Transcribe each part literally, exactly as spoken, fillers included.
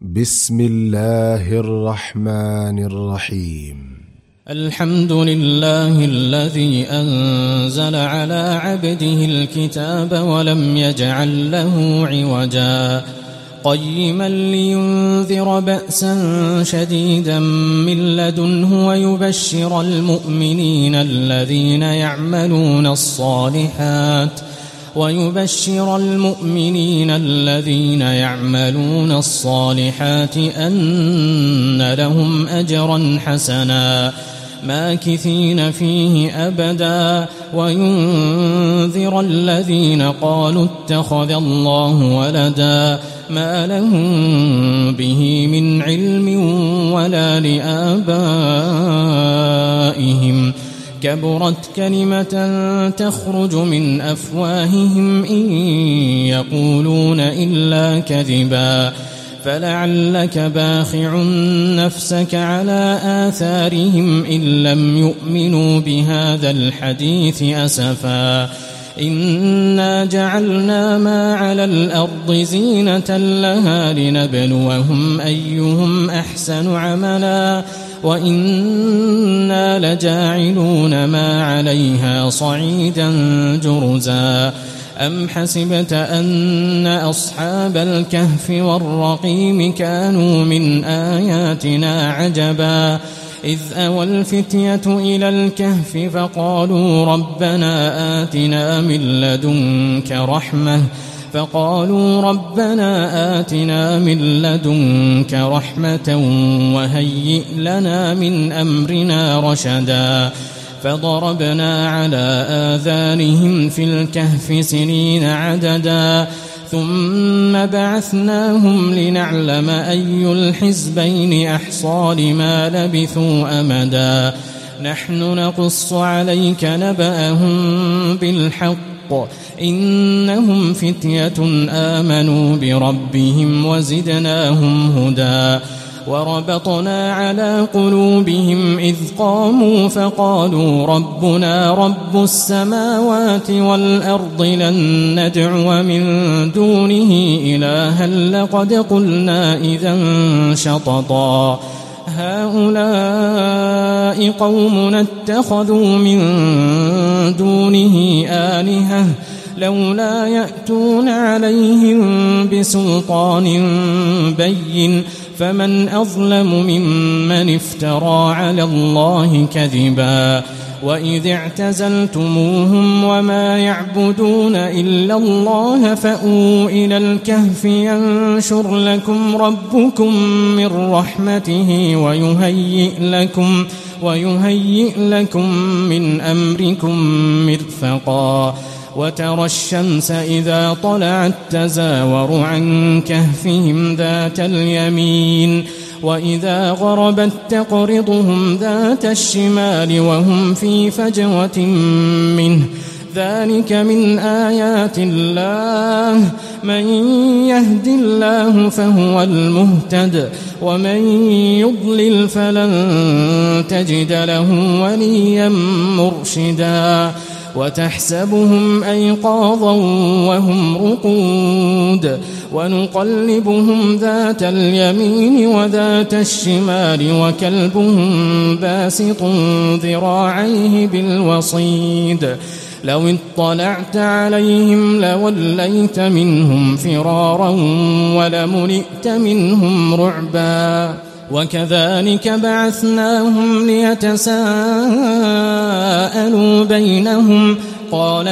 بسم الله الرحمن الرحيم. الحمد لله الذي أنزل على عبده الكتاب ولم يجعل له عوجا قيما لينذر بأسا شديدا من لدنه ويبشر المؤمنين الذين يعملون الصالحات ويبشر المؤمنين الذين يعملون الصالحات أن لهم أجرا حسنا ماكثين فيه أبدا وينذر الذين قالوا اتخذ الله ولدا ما لهم به من علم ولا لآبائهم كبرت كلمة تخرج من أفواههم إن يقولون إلا كذبا فلعلك باخع نفسك على آثارهم إن لم يؤمنوا بهذا الحديث أسفا إنا جعلنا ما على الأرض زينة لها لنبلوهم أيهم أحسن عملا وإنا لجاعلون ما عليها صعيدا جرزا أم حسبت أن أصحاب الكهف والرقيم كانوا من آياتنا عجبا إذ أوى الفتية إلى الكهف فقالوا ربنا آتنا من لدنك رحمة فقالوا ربنا آتنا من لدنك رحمة وهيئ لنا من أمرنا رشدا فضربنا على آذانهم في الكهف سنين عددا ثم بعثناهم لنعلم أي الحزبين أحصى لما لبثوا أمدا نحن نقص عليك نبأهم بالحق إنهم فتية آمنوا بربهم وزدناهم هدى وربطنا على قلوبهم إذ قاموا فقالوا ربنا رب السماوات والأرض لن ندعو من دونه إلها لقد قلنا إذا شططا هؤلاء قومنا اتخذوا من دونه آلهة لولا يأتون عليهم بسلطان بين فمن أظلم ممن افترى على الله كذبا وإذ اعتزلتموهم وما يعبدون إلا الله فأووا إلى الكهف ينشر لكم ربكم من رحمته ويهيئ لكم ويهيئ لكم من أمركم مرفقا وترى الشمس إذا طلعت تزاور عن كهفهم ذات اليمين وإذا غربت تقرضهم ذات الشمال وهم في فجوة منه ذلك من آيات الله من يهد الله فهو المهتد ومن يضلل فلن تجد له وليا مرشدا وتحسبهم أيقاظا وهم رقود ونقلبهم ذات اليمين وذات الشمال وكلبهم باسط ذراعيه بالوصيد لو اطلعت عليهم لوليت منهم فرارا ولملئت منهم رعبا وكذلك بعثناهم ليتساءلوا بينهم قال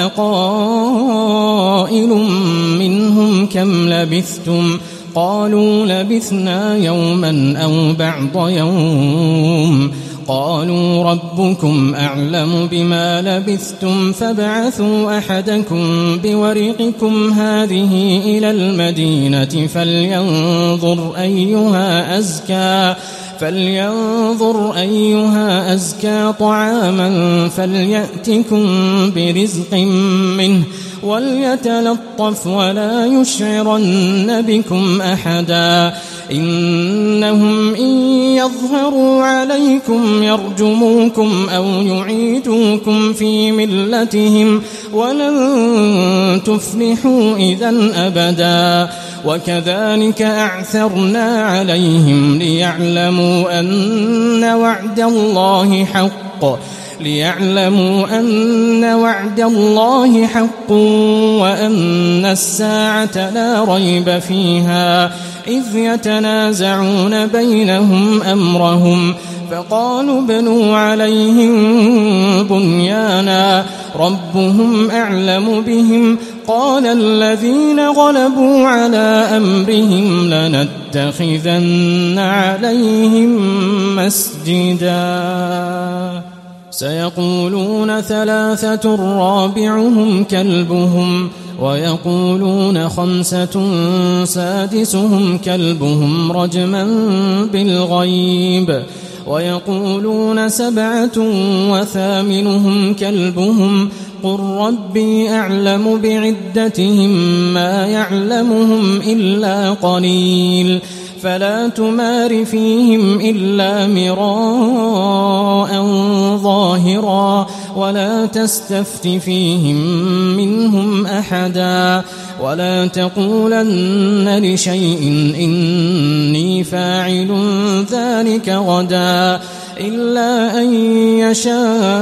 قائل منهم كم لبثتم قالوا لبثنا يوما أو بعض يوم قالوا ربكم أعلم بما لبثتم فابعثوا أحدكم بورقكم هذه إلى المدينة فلينظر أيها أزكى فلينظر أيها أزكى طعاما فليأتكم برزق منه وليتلطف ولا يشعرن بكم أحدا إنهم إن يظهروا عليكم يرجموكم أو يعيدوكم في ملتهم ولن تفلحوا إذن أبدا وكذلك أعثرنا عليهم ليعلموا أن وعد الله حق ليعلموا أن وعد الله حق وأن الساعة لا ريب فيها إذ يتنازعون بينهم أمرهم فقالوا ابنوا عليهم بنيانا ربهم أعلم بهم قال الذين غلبوا على أمرهم لنتخذن عليهم مسجدا سيقولون ثلاثة رابعهم كلبهم ويقولون خمسة سادسهم كلبهم رجما بالغيب ويقولون سبعة وثامنهم كلبهم قل ربي أعلم بعدتهم ما يعلمهم إلا قليل فلا تمار فيهم إلا مراء ظاهرا ولا تستفت فيهم منهم أحدا ولا تقولن لشيء إني فاعل ذلك غدا إلا أن يشاء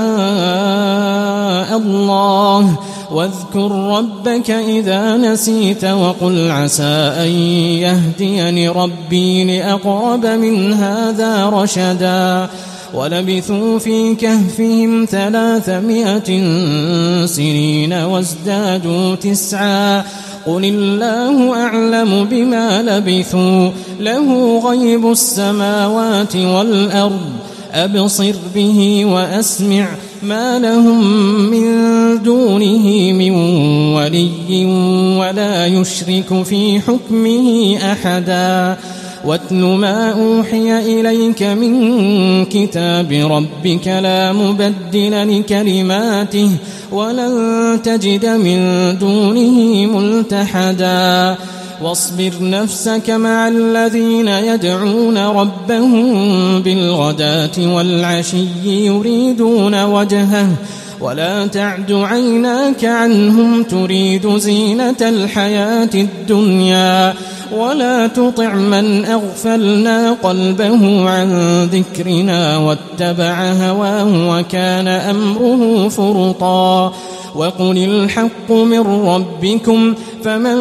الله واذكر ربك إذا نسيت وقل عسى أن يهديني ربي لأقرب من هذا رشدا ولبثوا في كهفهم ثلاثمائة سنين وازدادوا تسعا قل الله أعلم بما لبثوا له غيب السماوات والأرض أبصر به وأسمع ما لهم من دونه من ولي ولا يشرك في حكمه أحدا واتل ما أوحي إليك من كتاب ربك لا مبدل لكلماته ولن تجد من دونه ملتحدا واصبر نفسك مع الذين يدعون ربهم بالغداة والعشي يريدون وجهه ولا تعد عيناك عنهم تريد زينة الحياة الدنيا ولا تطع من أغفلنا قلبه عن ذكرنا واتبع هواه وكان أمره فرطا وقل الحق من ربكم فمن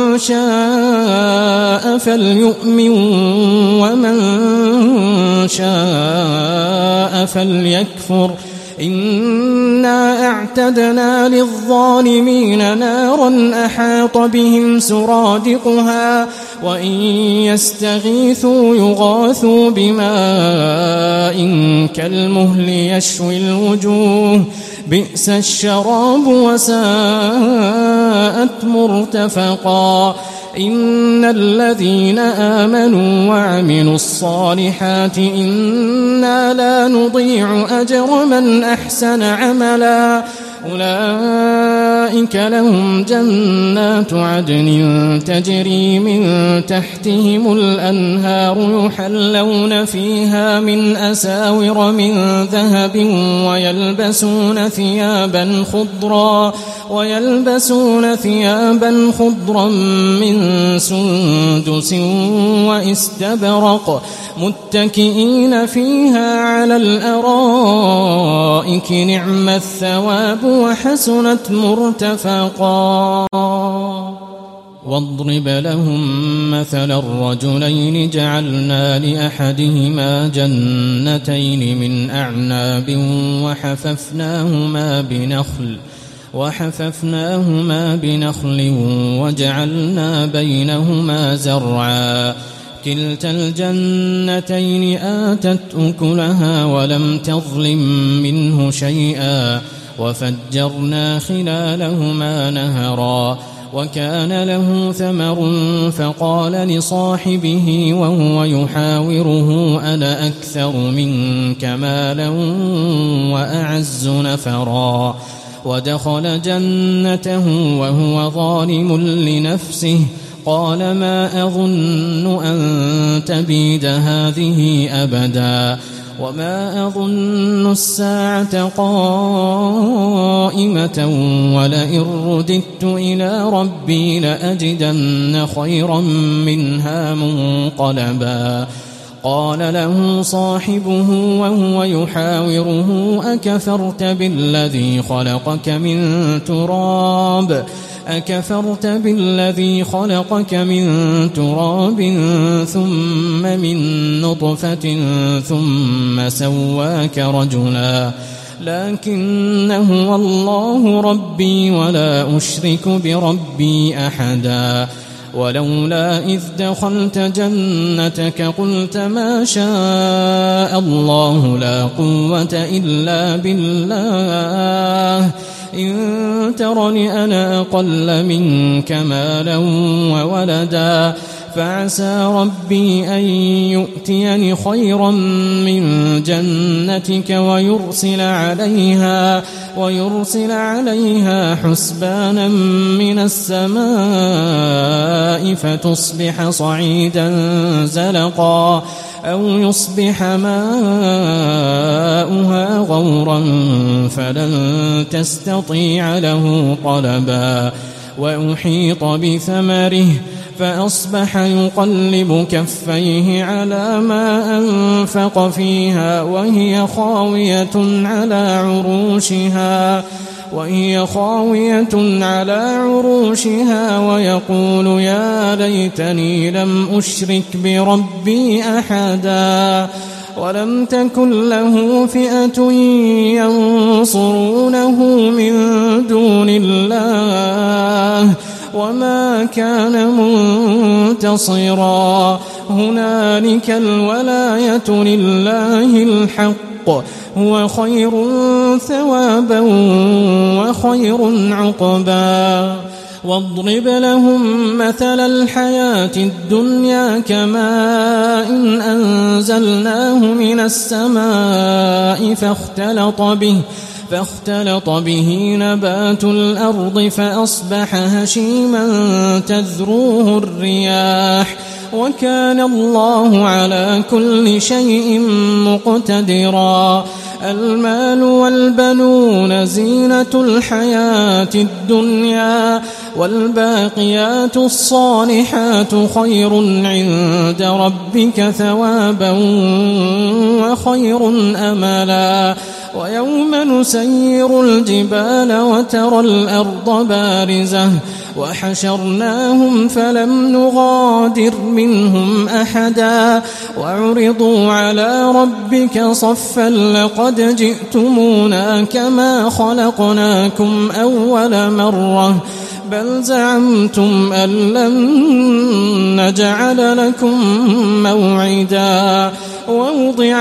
شاء فليؤمن ومن شاء فليكفر إنا أعتدنا للظالمين نارا أحاط بهم سرادقها وإن يستغيثوا يغاثوا بماء كالمهل يشوي الوجوه بئس الشراب وساءت مرتفقا إن الذين آمنوا وعملوا الصالحات إنا لا نضيع أجر من أحسن عملا أولئك لهم جنات عدن تجري من تحتهم الأنهار يحلون فيها من أساور من ذهب ويلبسون ثيابا خضرا ويلبسون ثيابا خضرا من سندس واستبرق متكئين فيها على الأرائك نعم الثواب وحسنت مرتفقا واضرب لهم مثل الرجلين جعلنا لأحدهما جنتين من أعناب وحففناهما بنخل وحففناهما بنخل وجعلنا بينهما زرعا كلتا الجنتين آتت أكلها ولم تظلم منه شيئا وفجرنا خلالهما نهرا وكان له ثمر فقال لصاحبه وهو يحاوره أنا أكثر منك مالا وأعز نفرا ودخل جنته وهو ظالم لنفسه قال ما أظن أن تبيد هذه أبدا وما أظن الساعة قائمة ولئن رددت إلى ربي لأجدن خيرا منها منقلبا قال له صاحبه وهو يحاوره أكفرت بالذي خلقك من تراب أكفرت بالذي خلقك من تراب ثم من نطفة ثم سواك رجلا لكن هو الله ربي ولا أشرك بربي أحدا ولولا إذ دخلت جنتك قلت ما شاء الله لا قوة إلا بالله إن ترني أنا أقل منك مالا وولدا فعسى ربي أن يؤتيني خيرا من جنتك ويرسل عليها ويرسل عليها حسبانا من السماء فتصبح صعيدا زلقا أو يصبح ماؤها غورا فلن تستطيع له طلبا وأحيط بثمره فأصبح يقلب كفيه على ما أنفق فيها وهي خاوية على عروشها وهي خاوية على عروشها ويقول يا ليتني لم أشرك بربي أحدا ولم تكن له فئة ينصرونه من دون الله وما كان منتصرا هنالك الولاية لله الحق هو خير ثوابا وخير عقبا واضرب لهم مثل الحياة الدنيا كماء إن أنزلناه من السماء فاختلط به فاختلط به نبات الأرض فأصبح هشيما تذروه الرياح وكان الله على كل شيء مقتدرا المال والبنون زينة الحياة الدنيا والباقيات الصالحات خير عند ربك ثوابا وخير أملا ويوم نسير الجبال وترى الأرض بارزة وحشرناهم فلم نغادر منهم أحدا وعرضوا على ربك صفا لقد جئتمونا كما خلقناكم أول مرة بل زعمتم أن لن نجعل لكم موعدا ووضع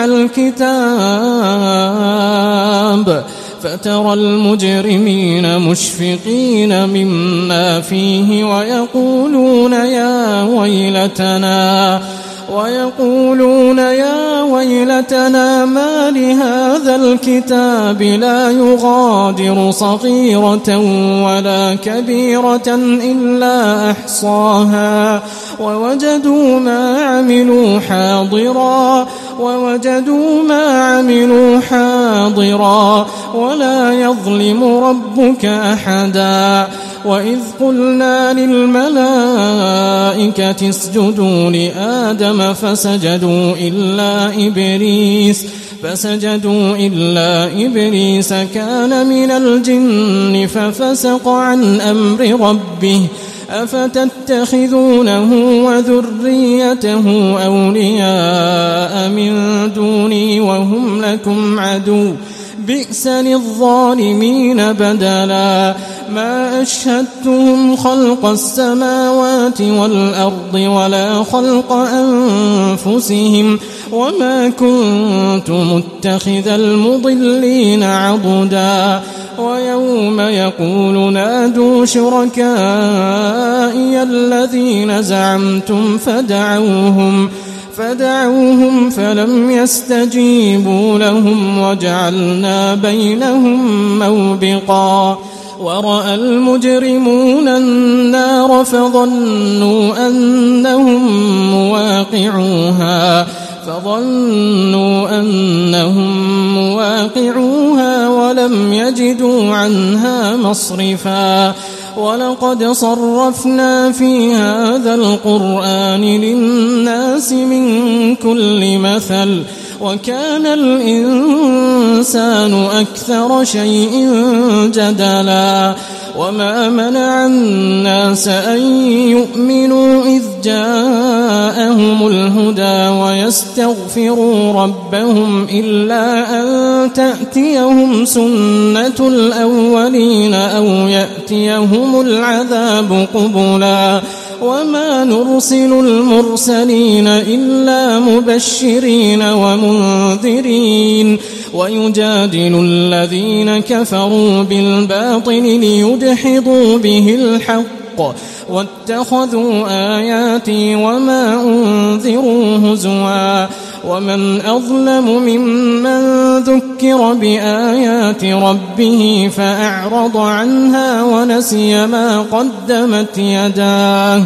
الكتاب فترى المجرمين مشفقين مما فيه ويقولون يا ويلتنا ويقولون يا ويلتنا ما لهذا الكتاب لا يغادر صغيرة ولا كبيرة إلا أحصاها ووجدوا ما عملوا حاضرا ووجدوا ما عملوا حاضرا ولا يظلم ربك أحدا وإذ قلنا للملائكة اسجدوا لآدم فسجدوا إلا إبليس فسجدوا إلا إبليس كان من الجن ففسق عن أمر ربه أفتتخذونه وذريته أولياء من دوني وهم لكم عدو بئس للظالمين بدلا ما أشهدتهم خلق السماوات والأرض ولا خلق أنفسهم وما كنت متخذ المضلين عضدا ويوم يقول نادوا شركائي الذين زعمتم فدعوهم فدعوهم فلم يستجيبوا لهم وجعلنا بينهم موبقا ورأى المجرمون النار فظنوا أنهم مواقعوها فظنوا أنهم مواقعوها ولم يجدوا عنها مصرفا ولقد صرفنا في هذا القرآن للناس من كل مثل وكان الإنسان أكثر شيء جدلا وما منع الناس أن يؤمنوا إذ جاءهم الهدى ويستغفروا ربهم إلا أن تأتيهم سنة الأولين أو يأتيهم العذاب قبلا وما نرسل المرسلين إلا مبشرين ومنذرين ويجادل الذين كفروا بالباطل ليدحضوا به الحق واتخذوا آياتي وما أنذروا هزوا ومن أظلم ممن ذكر بآيات ربه فأعرض عنها ونسي ما قدمت يداه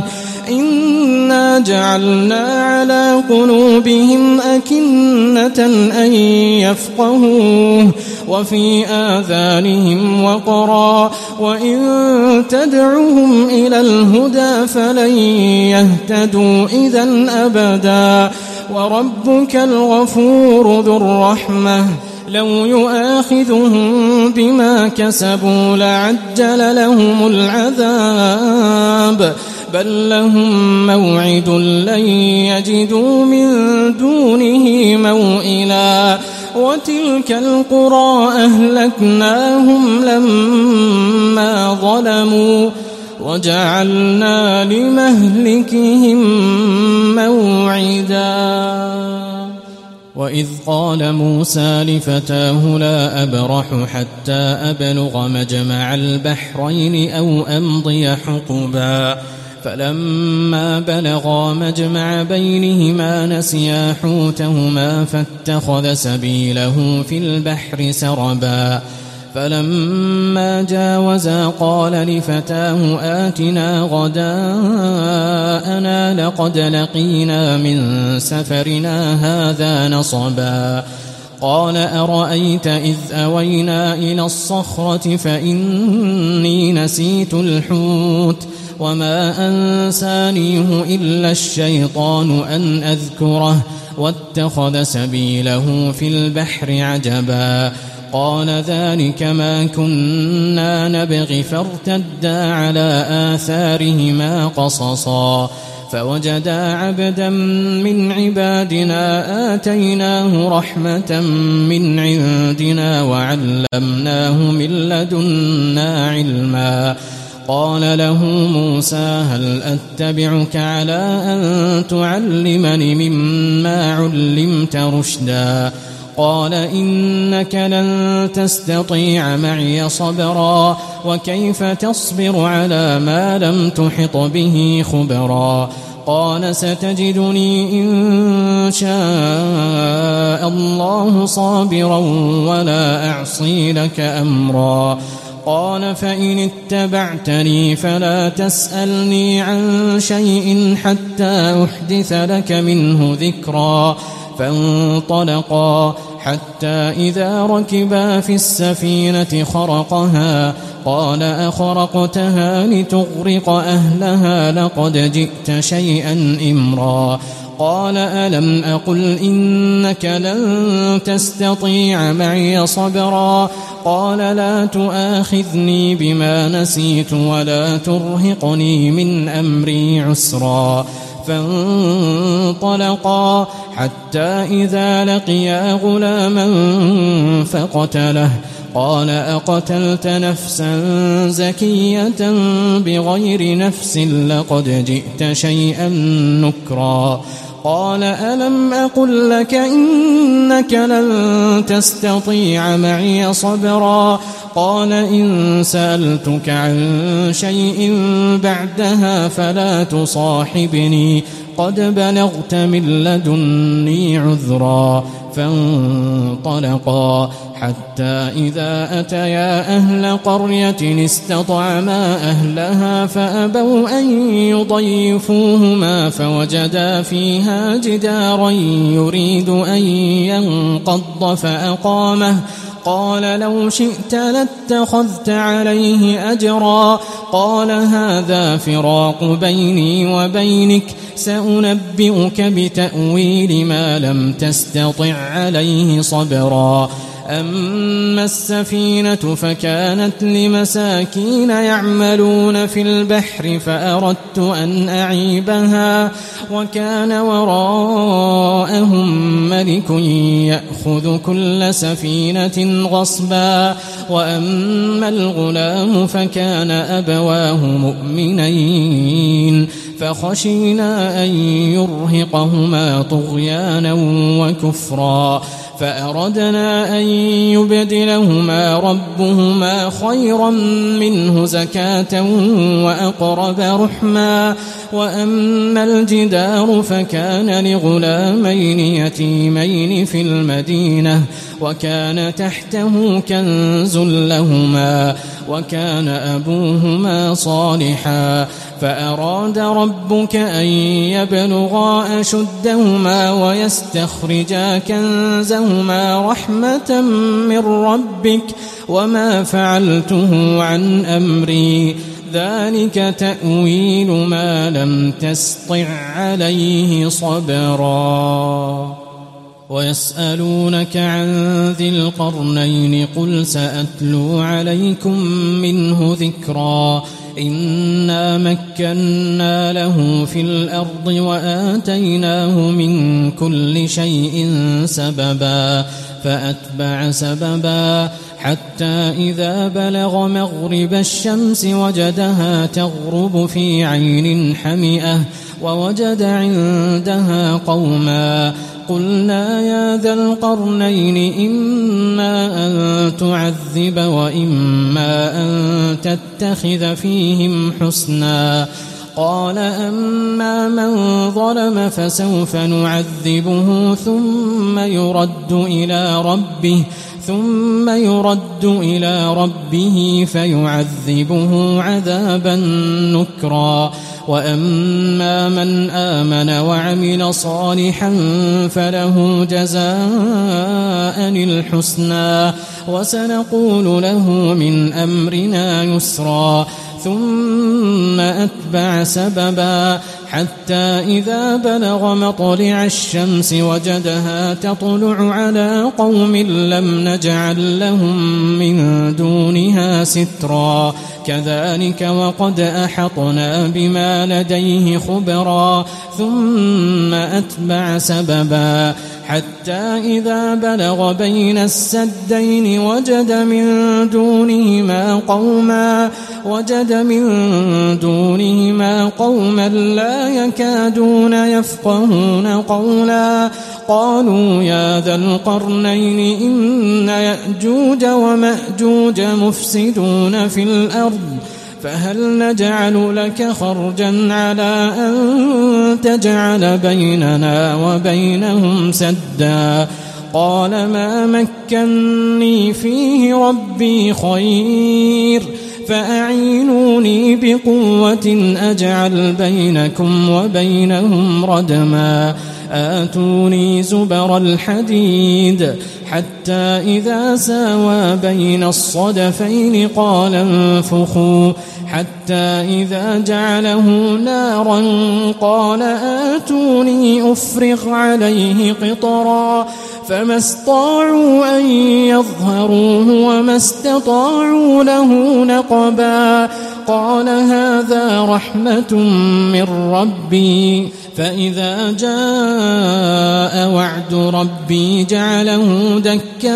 إنا جعلنا على قلوبهم أكنة أن يفقهوه وفي آذانهم وقرا وإن تدعوهم إلى الهدى فلن يهتدوا إذا أبدا وربك الغفور ذو الرحمة لو يؤاخذهم بما كسبوا لعجل لهم العذاب بل لهم موعد لن يجدوا من دونه موئلا وتلك القرى أهلكناهم لما ظلموا وجعلنا لمهلكهم موعدا وإذ قال موسى لفتاه لا أبرح حتى أبلغ مجمع البحرين أو أمضي حقبا فلما بلغا مجمع بينهما نسيا حوتهما فاتخذ سبيله في البحر سربا فلما جاوزا قال لفتاه آتنا غداءنا لقد لقينا من سفرنا هذا نصبا قال أرأيت إذ أوينا إلى الصخرة فإني نسيت الحوت وما أنسانيه إلا الشيطان أن أذكره واتخذ سبيله في البحر عجبا قال ذلك ما كنا نبغي فارتدا على آثارهما قصصا فوجدا عبدا من عبادنا آتيناه رحمة من عندنا وعلمناه من لدنا علما قال له موسى هل أتبعك على أن تعلمني مما علمت رشدا قال إنك لن تستطيع معي صبرا وكيف تصبر على ما لم تحط به خبرا قال ستجدني إن شاء الله صابرا ولا أعصي لك أمرا قال فإن اتبعتني فلا تسألني عن شيء حتى أحدث لك منه ذكرا فانطلقا حتى إذا ركبا في السفينة خرقها قال أخرقتها لتغرق أهلها لقد جئت شيئا إمرا قال ألم أقل إنك لن تستطيع معي صبرا قال لا تؤاخذني بما نسيت ولا ترهقني من أمري عسرا فانطلقا حتى إذا لقيا غلاما فقتله قال أقتلت نفسا زكية بغير نفس لقد جئت شيئا نكرا قال ألم أقل لك إنك لن تستطيع معي صبرا قال إن سألتك عن شيء بعدها فلا تصاحبني قد بلغت من لدني عذرا. فانطلقا حتى إذا أتيا أهل قرية استطعما أهلها فأبوا أن يضيفوهما فوجدا فيها جدارا يريد أن ينقض فأقامه. قال لو شئت لاتخذت عليه أجرا. قال هذا فراق بيني وبينك سأنبئك بتأويل ما لم تستطع عليه صبرا. أما السفينة فكانت لمساكين يعملون في البحر فأردت أن أعيبها وكان وراءهم ملك يأخذ كل سفينة غصبا. وأما الغلام فكان أبواه مؤمنين فخشينا أن يرهقهما طغيانا وكفرا. فأردنا أن يبدلهما ربهما خيرا منه زكاة وأقرب رحما. وأما الجدار فكان لغلامين يتيمين في المدينة وكان تحته كنز لهما وكان أبوهما صالحا. فأراد ربك أن يبلغا أشدهما ويستخرجا كنزهما رحمة من ربك وما فعلته عن أمري ذلك تأويل ما لم تسطع عليه صبرا. ويسألونك عن ذي القرنين قل سأتلو عليكم منه ذكرا. إنا مكنا له في الأرض وآتيناه من كل شيء سببا فأتبع سببا حتى إذا بلغ مغرب الشمس وجدها تغرب في عين حمئة ووجد عندها قوما. قلنا يا ذا القرنين إما أن تعذب وإما أن تتخذ فيهم حسنا. قال أما من ظلم فسوف نعذبه ثم يرد إلى ربه ثم يرد إلى ربه فيعذبه عذابا نكرا. وأما من آمن وعمل صالحا فله جزاء الحسنى وسنقول له من أمرنا يسرا. ثم أتبع سببا حتى إذا بلغ مطلع الشمس وجدها تطلع على قوم لم نجعل لهم من دونها سترا. كذلك وقد أحطنا بما لديه خبرا. ثم أتبع سببا حتى إذا بلغ بين السدين وجد من دونهما قوما وجد من دونهما قوما لا يكادون يفقهون قولا. قالوا يا ذا القرنين إن يأجوج ومأجوج مفسدون في الأرض فهل نجعل لك خرجا على أن تجعل بيننا وبينهم سدا. قال ما مكني فيه ربي خير فأعينوني بقوة أجعل بينكم وبينهم ردما. آتوني زبر الحديد حتى إذا ساوى بين الصدفين قال انفخوا حتى إذا جعله نارا قال آتوني أفرغ عليه قطرا. فما استطاعوا أن يظهروه وما استطاعوا له نقبا. قال هذا رحمة من ربي فإذا جاء وعد ربي جعله دكاء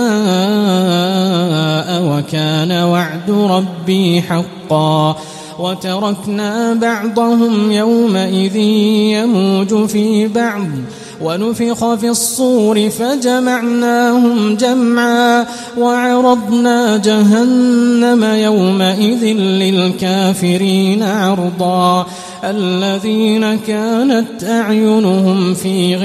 وكان وعد ربي حقا. وتركنا بعضهم يومئذ يموج في بعض ونفخ في الصور فجمعناهم جمعا وعرضنا جهنم يومئذ للكافرين عرضا الذين كانت أعينهم في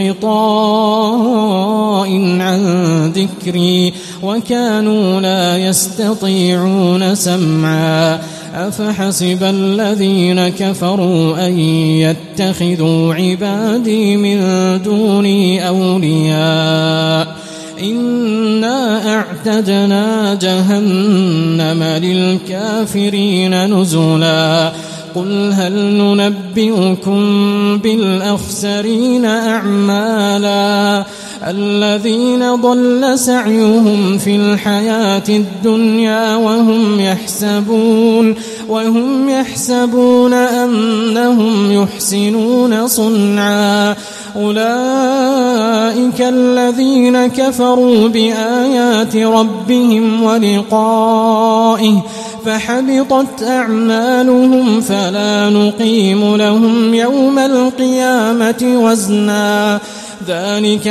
غطاء عن ذكري وكانوا لا يستطيعون سمعا أفحسب الذين كفروا أن يتخذوا عبادي من دوني أولياء إنا أعتدنا جهنم للكافرين نزلا قل هل ننبئكم بالأخسرين أعمالا الذين ضل سعيهم في الحياة الدنيا وهم يحسبون وهم يحسبون أنهم يحسنون صنعا أولئك الذين كفروا بآيات ربهم ولقائه فحبطت أعمالهم فلا نقيم لهم يوم القيامة وزنا ذلك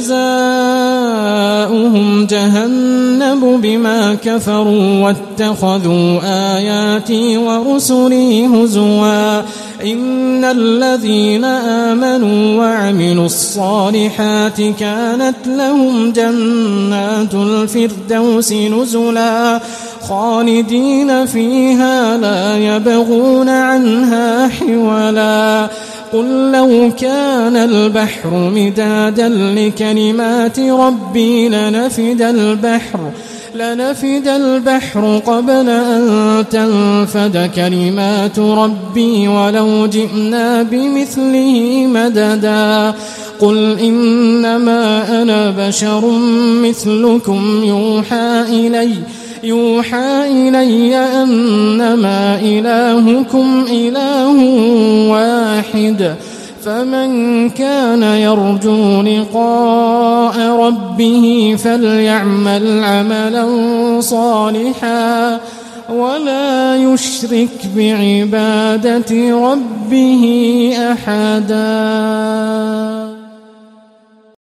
جزاؤهم جهنم بما كفروا واتخذوا آياتي ورسلي هزوا إن الذين آمنوا وعملوا الصالحات كانت لهم جنات الفردوس نزلا خالدين فيها لا يبغون عنها حولا قل لو كان البحر مدادا لكلمات ربي لنفد البحر لنفد البحر قبل أن تنفد كلمات ربي ولو جئنا بمثله مددا قل إنما أنا بشر مثلكم يوحى إلي يوحى إلي أنما إلهكم إله واحد فمن كان يرجو لقاء ربه فليعمل عملا صالحا ولا يشرك بعبادة ربه أحدا.